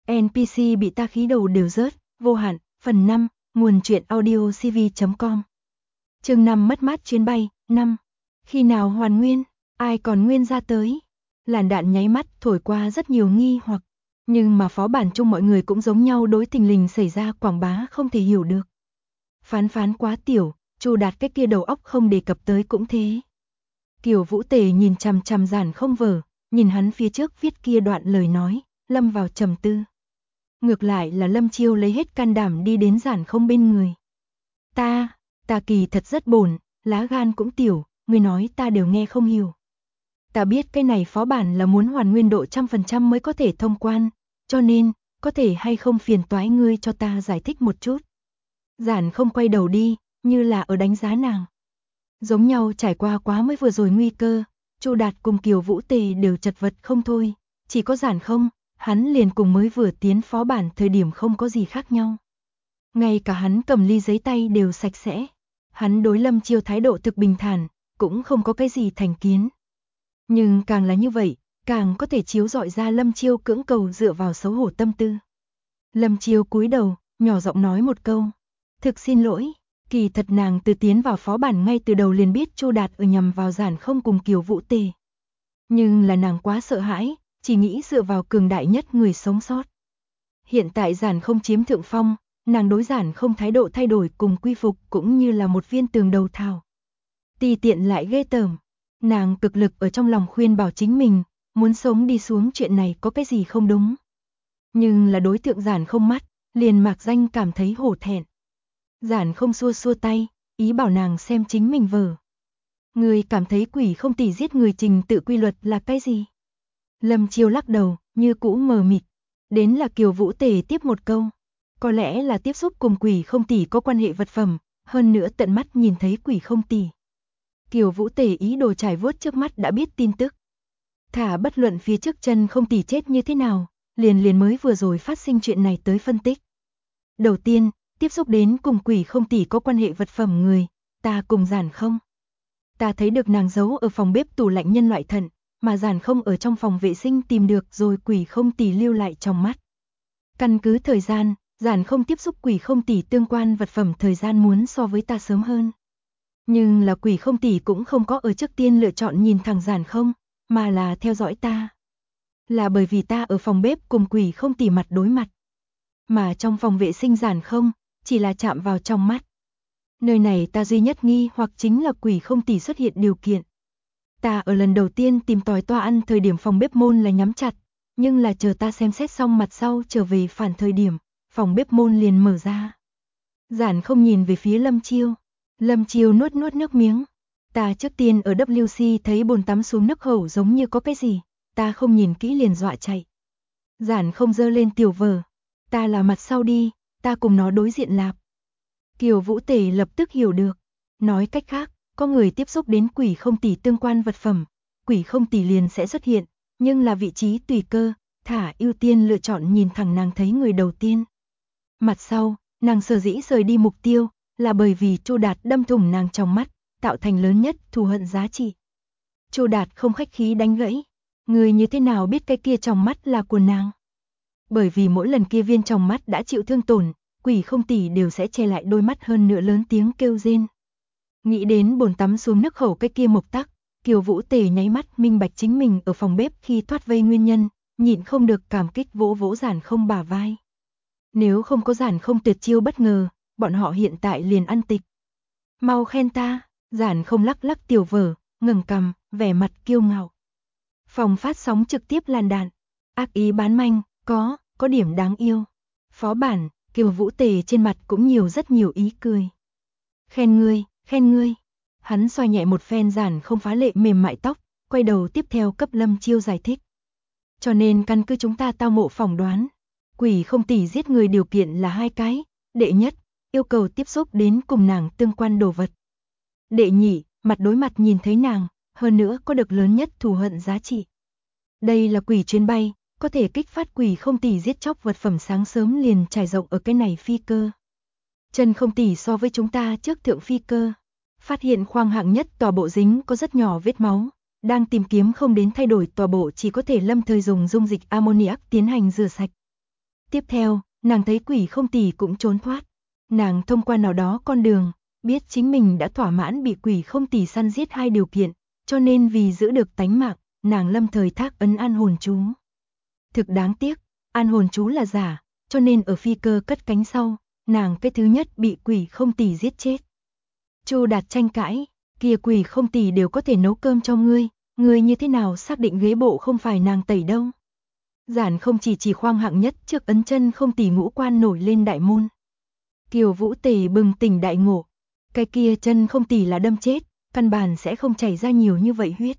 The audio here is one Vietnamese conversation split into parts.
NPC bị ta khí đầu đều rớt, vô hạn, phần 5, nguồn truyện audio cv.com. Chương 5 mất mát chuyến bay, 5. Khi nào hoàn nguyên, ai còn nguyên ra tới? Làn đạn nháy mắt thổi qua rất nhiều nghi hoặc, nhưng mà phó bản chung mọi người cũng giống nhau đối tình lình xảy ra quảng bá không thể hiểu được. Phán quá tiểu, Chu Đạt cái kia đầu óc không đề cập tới cũng thế. Kiều Vũ Tề nhìn chằm chằm Giản Không vở, nhìn hắn phía trước viết kia đoạn lời nói, lâm vào trầm tư. Ngược lại là Lâm Chiêu lấy hết can đảm đi đến Giản Không bên người. Ta kỳ thật rất bổn, lá gan cũng tiểu, người nói ta đều nghe không hiểu. Ta biết cái này phó bản là muốn hoàn nguyên độ 100% mới có thể thông quan, cho nên, có thể hay không phiền toái ngươi cho ta giải thích một chút. Giản Không quay đầu đi, như là ở đánh giá nàng. Giống nhau trải qua quá mới vừa rồi nguy cơ, Chu Đạt cùng Kiều Vũ Tề đều chật vật không thôi, chỉ có Giản Không, hắn liền cùng mới vừa tiến phó bản thời điểm không có gì khác nhau. Ngay cả hắn cầm ly giấy tay đều sạch sẽ. Hắn đối Lâm Chiêu thái độ thực bình thản, cũng không có cái gì thành kiến. Nhưng càng là như vậy, càng có thể chiếu rọi ra Lâm Chiêu cưỡng cầu dựa vào xấu hổ tâm tư. Lâm Chiêu cúi đầu, nhỏ giọng nói một câu. Thực xin lỗi, kỳ thật nàng từ tiến vào phó bản ngay từ đầu liền biết Chu Đạt ở nhằm vào Giản Không cùng Kiều Vũ Tề. Nhưng là nàng quá sợ hãi, chỉ nghĩ dựa vào cường đại nhất người sống sót. Hiện tại Giản Không chiếm thượng phong, nàng đối Giản Không thái độ thay đổi cùng quy phục cũng như là một viên tường đầu thảo. Tùy tiện lại ghê tởm, nàng cực lực ở trong lòng khuyên bảo chính mình, muốn sống đi xuống chuyện này có cái gì không đúng. Nhưng là đối tượng Giản Không mắt, liền mạc danh cảm thấy hổ thẹn. Giản Không xua xua tay, ý bảo nàng xem chính mình vở. Người cảm thấy quỷ không tỷ giết người trình tự quy luật là cái gì? Lâm Chiêu lắc đầu, như cũ mờ mịt. Đến là Kiều Vũ Tề tiếp một câu. Có lẽ là tiếp xúc cùng quỷ không tỷ có quan hệ vật phẩm, hơn nữa tận mắt nhìn thấy quỷ không tỷ. Kiều Vũ Tề ý đồ trải vuốt trước mắt đã biết tin tức. Thả bất luận phía trước chân không tỷ chết như thế nào, liền mới vừa rồi phát sinh chuyện này tới phân tích. Đầu tiên, tiếp xúc đến cùng quỷ không tỷ có quan hệ vật phẩm người, ta cùng Giản Không. Ta thấy được nàng giấu ở phòng bếp tủ lạnh nhân loại thận, mà Giản Không ở trong phòng vệ sinh tìm được rồi quỷ không tỷ lưu lại trong mắt. Căn cứ thời gian, Giản Không tiếp xúc quỷ không tỷ tương quan vật phẩm thời gian muốn so với ta sớm hơn. Nhưng là quỷ không tỷ cũng không có ở trước tiên lựa chọn nhìn thẳng Giản Không, mà là theo dõi ta. Là bởi vì ta ở phòng bếp cùng quỷ không tỷ mặt đối mặt. Mà trong phòng vệ sinh Giản Không, chỉ là chạm vào trong mắt. Nơi này ta duy nhất nghi hoặc chính là quỷ không tỷ xuất hiện điều kiện. Ta ở lần đầu tiên tìm tòi toa ăn thời điểm phòng bếp môn là nhắm chặt, nhưng là chờ ta xem xét xong mặt sau trở về phản thời điểm, phòng bếp môn liền mở ra. Giản Không nhìn về phía Lâm Chiêu. Lâm Chiêu nuốt nước miếng. Ta trước tiên ở WC thấy bồn tắm xuống nước hậu giống như có cái gì, ta không nhìn kỹ liền dọa chạy. Giản Không giơ lên tiểu vở. Ta là mặt sau đi, ta cùng nó đối diện lạp. Kiều Vũ Tề lập tức hiểu được. Nói cách khác, có người tiếp xúc đến quỷ không tỷ tương quan vật phẩm, quỷ không tỷ liền sẽ xuất hiện, nhưng là vị trí tùy cơ, thả ưu tiên lựa chọn nhìn thẳng nàng thấy người đầu tiên. Mặt sau, nàng sở dĩ rời đi mục tiêu, là bởi vì Chu Đạt đâm thủng nàng trong mắt, tạo thành lớn nhất thù hận giá trị. Chu Đạt không khách khí đánh gãy, người như thế nào biết cái kia trong mắt là của nàng? Bởi vì mỗi lần kia viên trong mắt đã chịu thương tổn, quỷ không tỷ đều sẽ che lại đôi mắt hơn nữa lớn tiếng kêu rên. Nghĩ đến bồn tắm xuống nước khẩu cái kia mộc tắc, Kiều Vũ Tề nháy mắt minh bạch chính mình ở phòng bếp khi thoát vây nguyên nhân, nhịn không được cảm kích vỗ vỗ Giản Không bả vai. Nếu không có Giản Không tuyệt chiêu bất ngờ, bọn họ hiện tại liền ăn tịch. Mau khen ta, Giản Không lắc lắc tiểu vở, ngẩng cằm, vẻ mặt kiêu ngạo. Phòng phát sóng trực tiếp làn đạn, ác ý bán manh, có điểm đáng yêu. Phó bản, Kiều Vũ Tề trên mặt cũng rất nhiều ý cười. Khen ngươi. Hắn xoa nhẹ một phen Giản Không phá lệ mềm mại tóc, quay đầu tiếp theo cấp Lâm Chiêu giải thích. Cho nên căn cứ chúng ta tao mộ phỏng đoán, quỷ không tỷ giết người điều kiện là hai cái. Đệ nhất, yêu cầu tiếp xúc đến cùng nàng tương quan đồ vật. Đệ nhị, mặt đối mặt nhìn thấy nàng, hơn nữa có được lớn nhất thù hận giá trị. Đây là quỷ chuyến bay, có thể kích phát quỷ không tỷ giết chóc vật phẩm sáng sớm liền trải rộng ở cái này phi cơ. Chân không tỷ so với chúng ta trước thượng phi cơ. Phát hiện khoang hạng nhất tòa bộ dính có rất nhỏ vết máu. Đang tìm kiếm không đến thay đổi tòa bộ chỉ có thể lâm thời dùng dung dịch ammoniac tiến hành rửa sạch. Tiếp theo, nàng thấy Quỷ Không Tỷ cũng trốn thoát. Nàng thông qua nào đó con đường, biết chính mình đã thỏa mãn bị Quỷ Không Tỷ săn giết 2 điều kiện, cho nên vì giữ được tánh mạng, nàng lâm thời thác ấn an hồn chú. Thực đáng tiếc, an hồn chú là giả, cho nên ở phi cơ cất cánh sau, nàng cái thứ nhất bị Quỷ Không Tỷ giết chết. Chu Đạt tranh cãi, kia Quỷ Không Tỷ đều có thể nấu cơm cho ngươi như thế nào xác định ghế bộ không phải nàng tẩy đâu. Giản Không chỉ khoang hạng nhất trước ấn chân Không Tỷ ngũ quan nổi lên đại môn. Kiều Vũ Tề bừng tỉnh đại ngộ, cái kia chân Không Tỷ là đâm chết, căn bản sẽ không chảy ra nhiều như vậy huyết.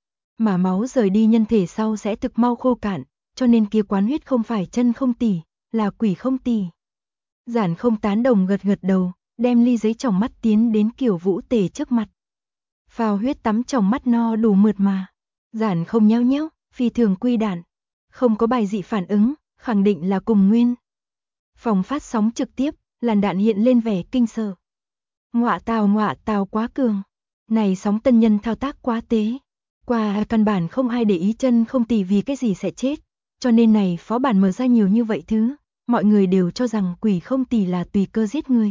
Mà máu rời đi nhân thể sau sẽ thực mau khô cạn, cho nên kia quán huyết không phải chân Không Tỷ, là Quỷ Không Tỷ. Giản Không tán đồng gật gật đầu, đem ly giấy tròng mắt tiến đến Kiều Vũ Tề trước mặt. Phao huyết tắm tròng mắt no đủ mượt mà. Giản Không nhéo nhéo, phi thường quy đản. Không có bài dị phản ứng, khẳng định là cùng nguyên. Phòng phát sóng trực tiếp, làn đạn hiện lên vẻ kinh sợ. Ngọa tào quá cường. Này sóng tân nhân thao tác quá tế. Qua căn bản không ai để ý chân Không Tỷ vì cái gì sẽ chết. Cho nên này phó bản mở ra nhiều như vậy thứ, mọi người đều cho rằng Quỷ Không Tỷ là tùy cơ giết người.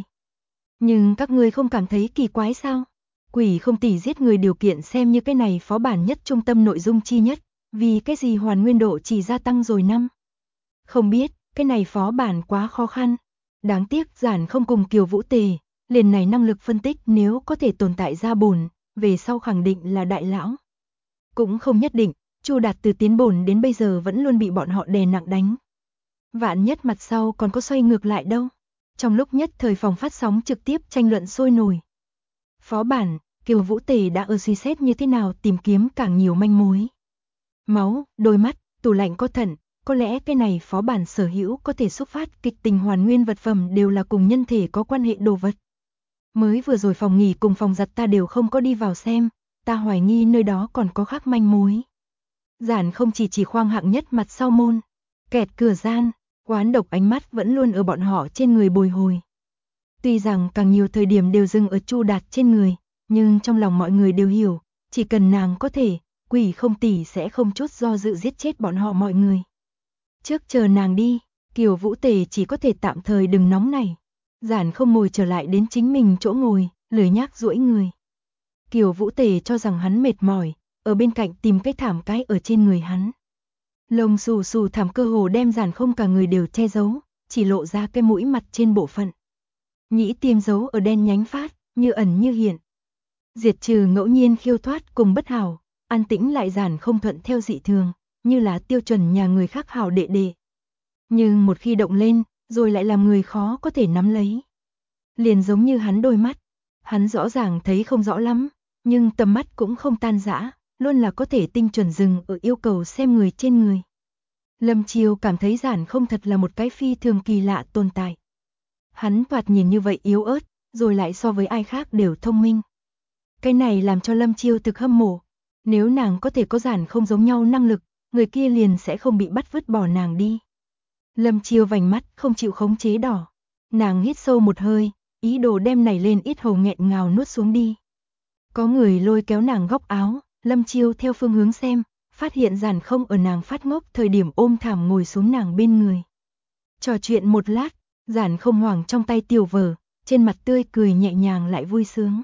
Nhưng các ngươi không cảm thấy kỳ quái sao? Quỷ Không Tỷ giết người điều kiện xem như cái này phó bản nhất trung tâm nội dung chi nhất, vì cái gì hoàn nguyên độ chỉ gia tăng rồi năm. Không biết, cái này phó bản quá khó khăn. Đáng tiếc Giản Không cùng Kiều Vũ Tề, liền này năng lực phân tích nếu có thể tồn tại ra bổn, về sau khẳng định là đại lão. Cũng không nhất định, Chu Đạt từ tiến bổn đến bây giờ vẫn luôn bị bọn họ đè nặng đánh. Vạn nhất mặt sau còn có xoay ngược lại đâu. Trong lúc nhất thời phòng phát sóng trực tiếp tranh luận sôi nổi. Phó bản, Kiều Vũ Tề đã ở suy xét như thế nào tìm kiếm càng nhiều manh mối. Máu, đôi mắt, tủ lạnh có thận, có lẽ cái này phó bản sở hữu có thể xúc phát kịch tình hoàn nguyên vật phẩm đều là cùng nhân thể có quan hệ đồ vật. Mới vừa rồi phòng nghỉ cùng phòng giặt ta đều không có đi vào xem, ta hoài nghi nơi đó còn có khác manh mối. Giản Không chỉ khoang hạng nhất mặt sau môn, kẹt cửa gian, oán độc ánh mắt vẫn luôn ở bọn họ trên người bồi hồi. Tuy rằng càng nhiều thời điểm đều dừng ở Chu Đạt trên người, nhưng trong lòng mọi người đều hiểu, chỉ cần nàng có thể, Quỷ Không Tỷ sẽ không chút do dự giết chết bọn họ mọi người. Trước chờ nàng đi, Kiều Vũ Tề chỉ có thể tạm thời đừng nóng này. Giản Không ngồi trở lại đến chính mình chỗ ngồi, lười nhác duỗi người. Kiều Vũ Tề cho rằng hắn mệt mỏi, ở bên cạnh tìm cái thảm cái ở trên người hắn. Lông xù xù thảm cơ hồ đem Giản Không cả người đều che giấu, chỉ lộ ra cái mũi mặt trên bộ phận. Nhĩ tiêm dấu ở đen nhánh phát, như ẩn như hiện. Diệt trừ ngẫu nhiên khiêu thoát cùng bất hảo, an tĩnh lại Giản Không thuận theo dị thường, như là tiêu chuẩn nhà người khác hảo đệ đệ. Nhưng một khi động lên, rồi lại làm người khó có thể nắm lấy. Liền giống như hắn đôi mắt, hắn rõ ràng thấy không rõ lắm, nhưng tầm mắt cũng không tan rã, luôn là có thể tinh chuẩn dừng ở yêu cầu xem người trên người. Lâm Chiêu cảm thấy Giản Không thật là một cái phi thường kỳ lạ tồn tại. Hắn thoạt nhìn như vậy yếu ớt, rồi lại so với ai khác đều thông minh. Cái này làm cho Lâm Chiêu thực hâm mộ. Nếu nàng có thể có Giản Không giống nhau năng lực, người kia liền sẽ không bị bắt vứt bỏ nàng đi. Lâm Chiêu vành mắt không chịu khống chế đỏ. Nàng hít sâu một hơi, ý đồ đem này lên ít hầu nghẹn ngào nuốt xuống đi. Có người lôi kéo nàng góc áo, Lâm Chiêu theo phương hướng xem, phát hiện Giản Không ở nàng phát ngốc thời điểm ôm thảm ngồi xuống nàng bên người. Trò chuyện một lát, Giản Không hoảng trong tay tiểu vở, trên mặt tươi cười nhẹ nhàng lại vui sướng.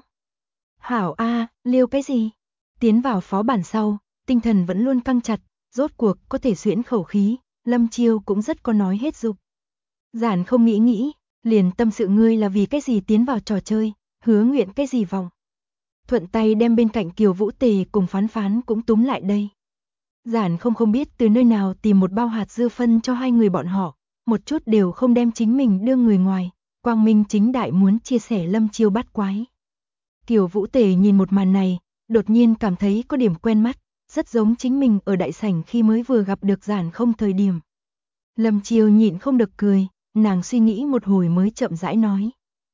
Hảo a, liêu cái gì? Tiến vào phó bản sau, tinh thần vẫn luôn căng chặt, rốt cuộc có thể xuyễn khẩu khí, Lâm Chiêu cũng rất có nói hết dục. Giản Không nghĩ, liền tâm sự ngươi là vì cái gì tiến vào trò chơi, hứa nguyện cái gì vòng. Thuận tay đem bên cạnh Kiều Vũ Tề cùng Phán Phán cũng túm lại đây. Giản không biết từ nơi nào tìm một bao hạt dưa phân cho hai người bọn họ, một chút đều không đem chính mình đưa người ngoài, quang minh chính đại muốn chia sẻ Lâm Chiêu bắt quái. Kiều Vũ Tề nhìn một màn này, đột nhiên cảm thấy có điểm quen mắt, rất giống chính mình ở đại sảnh khi mới vừa gặp được Giản Không thời điểm. Lâm Chiêu nhịn không được cười, nàng suy nghĩ một hồi mới chậm rãi nói.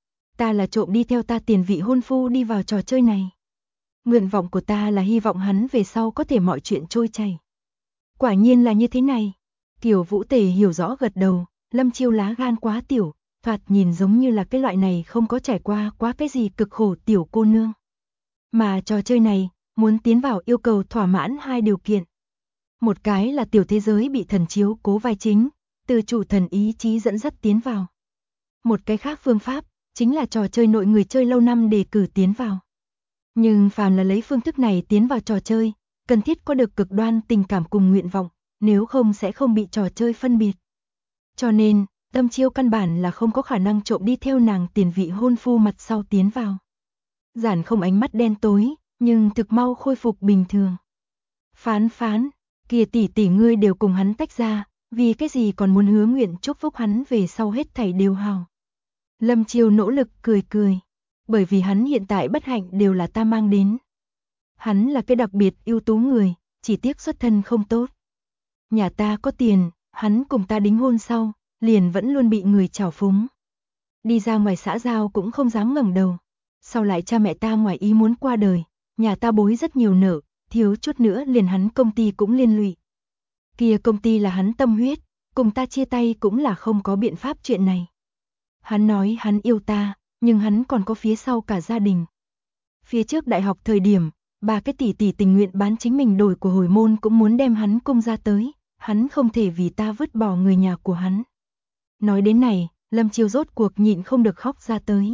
Ta là trộm đi theo ta tiền vị hôn phu đi vào trò chơi này. Nguyện vọng của ta là hy vọng hắn về sau có thể mọi chuyện trôi chảy. Quả nhiên là như thế này. Kiều Vũ Tề hiểu rõ gật đầu, Lâm Chiêu lá gan quá tiểu, thoạt nhìn giống như là cái loại này không có trải qua quá cái gì cực khổ tiểu cô nương. Mà trò chơi này, muốn tiến vào yêu cầu thỏa mãn hai điều kiện. Một cái là tiểu thế giới bị thần chiếu cố vai chính, từ chủ thần ý chí dẫn dắt tiến vào. Một cái khác phương pháp, chính là trò chơi nội người chơi lâu năm đề cử tiến vào. Nhưng phàm là lấy phương thức này tiến vào trò chơi, cần thiết có được cực đoan tình cảm cùng nguyện vọng, nếu không sẽ không bị trò chơi phân biệt. Cho nên, Lâm Chiêu căn bản là không có khả năng trộm đi theo nàng tiền vị hôn phu mặt sau tiến vào. Giản không ánh mắt đen tối, nhưng thực mau khôi phục bình thường. Phán phán, kìa tỷ ngươi đều cùng hắn tách ra, vì cái gì còn muốn hứa nguyện chúc phúc hắn về sau hết thảy đều hào. Lâm Chiêu nỗ lực cười cười, bởi vì hắn hiện tại bất hạnh đều là ta mang đến. Hắn là cái đặc biệt ưu tú người, chỉ tiếc xuất thân không tốt. Nhà ta có tiền, hắn cùng ta đính hôn sau, liền vẫn luôn bị người trào phúng. Đi ra ngoài xã giao cũng không dám ngẩng đầu. Sau lại cha mẹ ta ngoài ý muốn qua đời, nhà ta bối rất nhiều nợ, thiếu chút nữa liền hắn công ty cũng liên lụy. Kia công ty là hắn tâm huyết, cùng ta chia tay cũng là không có biện pháp chuyện này. Hắn nói hắn yêu ta, nhưng hắn còn có phía sau cả gia đình. Phía trước đại học thời điểm, ba cái tỷ tình nguyện bán chính mình đổi của hồi môn cũng muốn đem hắn cung ra tới, hắn không thể vì ta vứt bỏ người nhà của hắn. Nói đến này, Lâm Chiêu rốt cuộc nhịn không được khóc ra tới.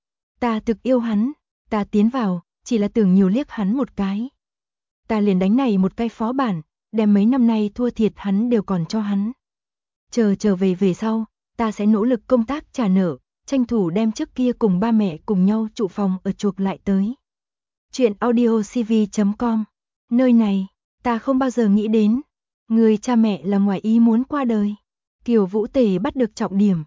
Ta thực yêu hắn, ta tiến vào, chỉ là tưởng nhiều liếc hắn một cái. Ta liền đánh này một cái phó bản, đem mấy năm nay thua thiệt hắn đều còn cho hắn. Trở về sau, ta sẽ nỗ lực công tác trả nợ, tranh thủ đem trước kia cùng ba mẹ cùng nhau trụ phòng ở chuộc lại tới. Chuyện audiocv.com. Nơi này, ta không bao giờ nghĩ đến, người cha mẹ là ngoài ý muốn qua đời. Kiều Vũ Tề bắt được trọng điểm.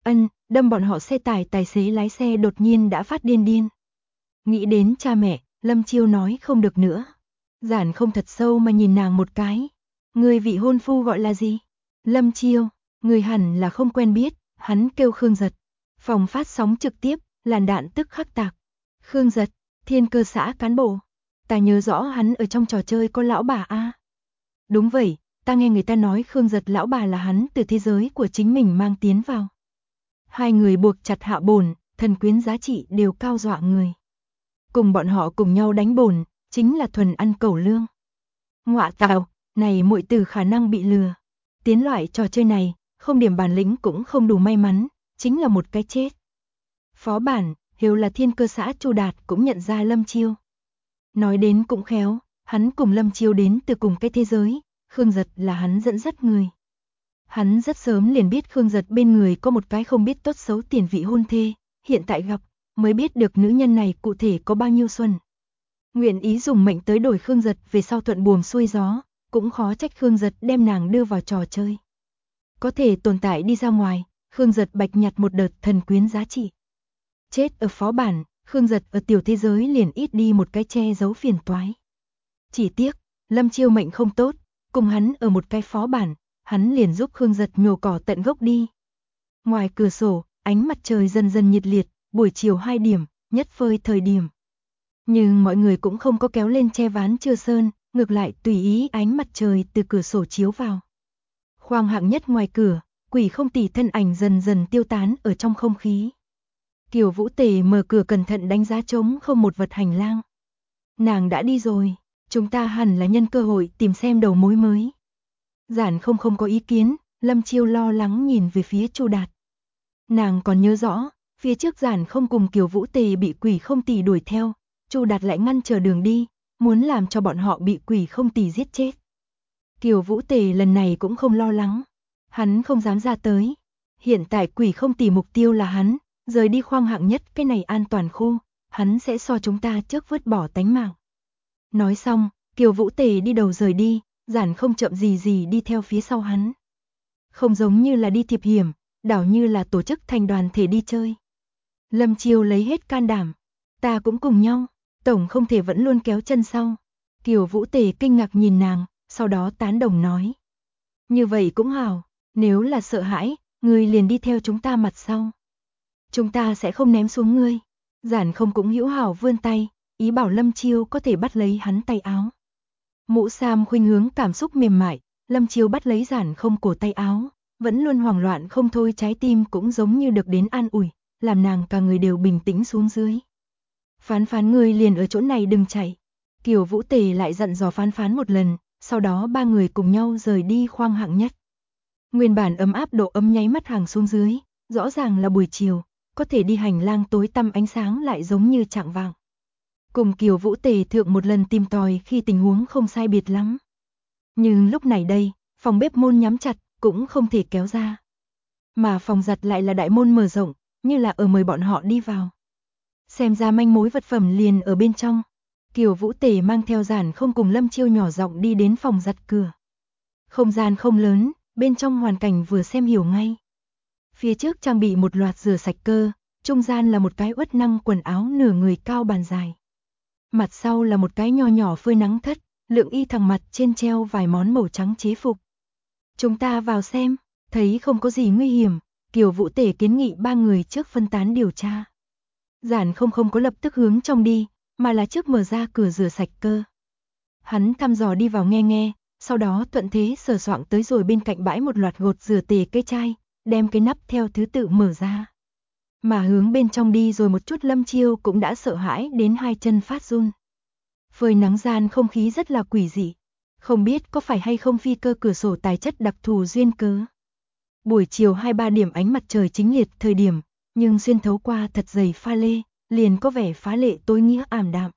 Đâm bọn họ xe tải tài xế lái xe đột nhiên đã phát điên. Nghĩ đến cha mẹ, Lâm Chiêu nói không được nữa. Giản không thật sâu mà nhìn nàng một cái. Người vị hôn phu gọi là gì? Lâm Chiêu, người hẳn là không quen biết, hắn kêu Khương Giật. Phòng phát sóng trực tiếp, làn đạn tức khắc tạc. Khương Giật, Thiên Cơ xã cán bộ. Ta nhớ rõ hắn ở trong trò chơi có lão bà a. Đúng vậy, ta nghe người ta nói Khương Giật lão bà là hắn từ thế giới của chính mình mang tiến vào. Hai người buộc chặt hạ bổn, thần quyến giá trị đều cao dọa người. Cùng bọn họ cùng nhau đánh bổn, chính là thuần ăn cẩu lương. Ngọa tào, này muội tử khả năng bị lừa. Tiến loại trò chơi này, không điểm bản lĩnh cũng không đủ may mắn, chính là một cái chết. Phó bản, Hiếu là Thiên Cơ xã Chu Đạt cũng nhận ra Lâm Chiêu. Nói đến cũng khéo, hắn cùng Lâm Chiêu đến từ cùng cái thế giới, Khương Giật là hắn dẫn dắt người. Hắn rất sớm liền biết Khương Giật bên người có một cái không biết tốt xấu tiền vị hôn thê, hiện tại gặp, mới biết được nữ nhân này cụ thể có bao nhiêu xuân. Nguyện ý dùng mệnh tới đổi Khương Giật về sau thuận buồm xuôi gió, cũng khó trách Khương Giật đem nàng đưa vào trò chơi. Có thể tồn tại đi ra ngoài, Khương Giật bạch nhặt một đợt thần quyến giá trị. Chết ở phó bản, Khương Giật ở tiểu thế giới liền ít đi một cái che giấu phiền toái. Chỉ tiếc, Lâm Chiêu mệnh không tốt, cùng hắn ở một cái phó bản, hắn liền giúp Khương Giật nhổ cỏ tận gốc đi. Ngoài cửa sổ, ánh mặt trời dần dần nhiệt liệt, buổi chiều 2 điểm, nhất phơi thời điểm. Nhưng mọi người cũng không có kéo lên che ván chưa sơn, ngược lại tùy ý ánh mặt trời từ cửa sổ chiếu vào. Khoang hạng nhất ngoài cửa, Quỷ Không Tỷ thân ảnh dần dần tiêu tán ở trong không khí. Kiều Vũ Tề mở cửa cẩn thận đánh giá trống không một vật hành lang. Nàng đã đi rồi, chúng ta hẳn là nhân cơ hội tìm xem đầu mối mới. Giản không có ý kiến, Lâm Chiêu lo lắng nhìn về phía Chu Đạt. Nàng còn nhớ rõ, phía trước Giản không cùng Kiều Vũ Tề bị Quỷ Không Tỷ đuổi theo, Chu Đạt lại ngăn chờ đường đi, muốn làm cho bọn họ bị Quỷ Không Tỷ giết chết. Kiều Vũ Tề lần này cũng không lo lắng, hắn không dám ra tới. Hiện tại Quỷ Không Tỷ mục tiêu là hắn, rời đi khoang hạng nhất cái này an toàn khu, hắn sẽ so chúng ta trước vứt bỏ tánh mạng. Nói xong, Kiều Vũ Tề đi đầu rời đi, Giản không chậm gì đi theo phía sau hắn. Không giống như là đi thiệp hiểm, đảo như là tổ chức thành đoàn thể đi chơi. Lâm Chiêu lấy hết can đảm, ta cũng cùng nhau, tổng không thể vẫn luôn kéo chân sau. Kiều Vũ Tề kinh ngạc nhìn nàng, sau đó tán đồng nói. Như vậy cũng hảo, nếu là sợ hãi, ngươi liền đi theo chúng ta mặt sau. Chúng ta sẽ không ném xuống ngươi. Giản không cũng hữu hảo vươn tay, ý bảo Lâm Chiêu có thể bắt lấy hắn tay áo. Mũ Sam khuynh hướng cảm xúc mềm mại, Lâm Chiêu bắt lấy Giản không cổ tay áo, vẫn luôn hoảng loạn không thôi, trái tim cũng giống như được đến an ủi, làm nàng cả người đều bình tĩnh xuống dưới. Phán ngươi liền ở chỗ này đừng chạy. Kiều Vũ Tề lại dặn dò phán một lần, sau đó ba người cùng nhau rời đi khoang hạng nhất. Nguyên bản ấm áp độ ấm nháy mắt hàng xuống dưới, rõ ràng là buổi chiều, có thể đi hành lang tối tăm ánh sáng lại giống như chạng vạng. Cùng Kiều Vũ tề thượng một lần tìm tòi khi tình huống không sai biệt lắm. Nhưng lúc này đây, phòng bếp môn nhắm chặt, cũng không thể kéo ra. Mà phòng giặt lại là đại môn mở rộng, như là ở mời bọn họ đi vào. Xem ra manh mối vật phẩm liền ở bên trong. Kiều Vũ tề mang theo Giản Không cùng Lâm Chiêu nhỏ giọng đi đến phòng giặt cửa. Không gian không lớn, bên trong hoàn cảnh vừa xem hiểu ngay. Phía trước trang bị một loạt rửa sạch cơ, trung gian là một cái uất năng quần áo nửa người cao bàn dài. Mặt sau là một cái nho nhỏ phơi nắng thất, lượng y thẳng mặt trên treo vài món màu trắng chế phục. Chúng ta vào xem, thấy không có gì nguy hiểm, Kiều Vũ tề kiến nghị ba người trước phân tán điều tra. Giản không có lập tức hướng trong đi, mà là trước mở ra cửa rửa sạch cơ. Hắn thăm dò đi vào nghe, sau đó thuận thế sờ soạng tới rồi bên cạnh bãi một loạt gột rửa tề cây chai, đem cái nắp theo thứ tự mở ra. Mà hướng bên trong đi rồi một chút Lâm Chiêu cũng đã sợ hãi đến hai chân phát run. Phơi nắng gian không khí rất là quỷ dị, không biết có phải hay không phi cơ cửa sổ tài chất đặc thù duyên cớ. Buổi chiều 2-3 điểm ánh mặt trời chính liệt thời điểm, nhưng xuyên thấu qua thật dày pha lê, liền có vẻ phá lệ tối nghĩa ảm đạm.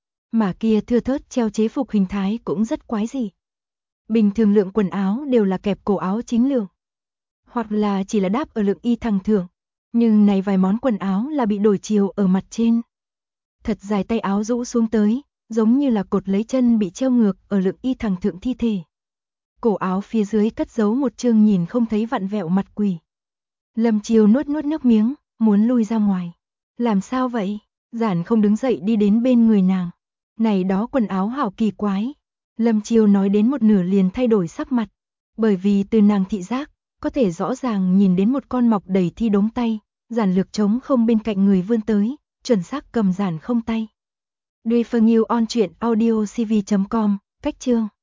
Mà kia thưa thớt treo chế phục hình thái cũng rất quái dị. Bình thường lượng quần áo đều là kẹp cổ áo chính lượng, hoặc là chỉ là đáp ở lượng y thẳng thượng, nhưng này vài món quần áo là bị đổi chiều ở mặt trên. Thật dài tay áo rũ xuống tới, giống như là cột lấy chân bị treo ngược ở lượng y thẳng thượng thi thể. Cổ áo phía dưới cất giấu một chương nhìn không thấy vặn vẹo mặt quỷ. Lâm Chiêu nuốt nước miếng, muốn lui ra ngoài. Làm sao vậy? Giản không đứng dậy đi đến bên người nàng. Này đó quần áo hảo kỳ quái. Lâm Chiêu nói đến một nửa liền thay đổi sắc mặt. Bởi vì từ nàng thị giác, có thể rõ ràng nhìn đến một con mọc đầy thi đống tay, Giản Lược trống không bên cạnh người vươn tới, chuẩn xác cầm Giản không tay. Duy Phương Yêu on truyện audio cv.com, cách chương.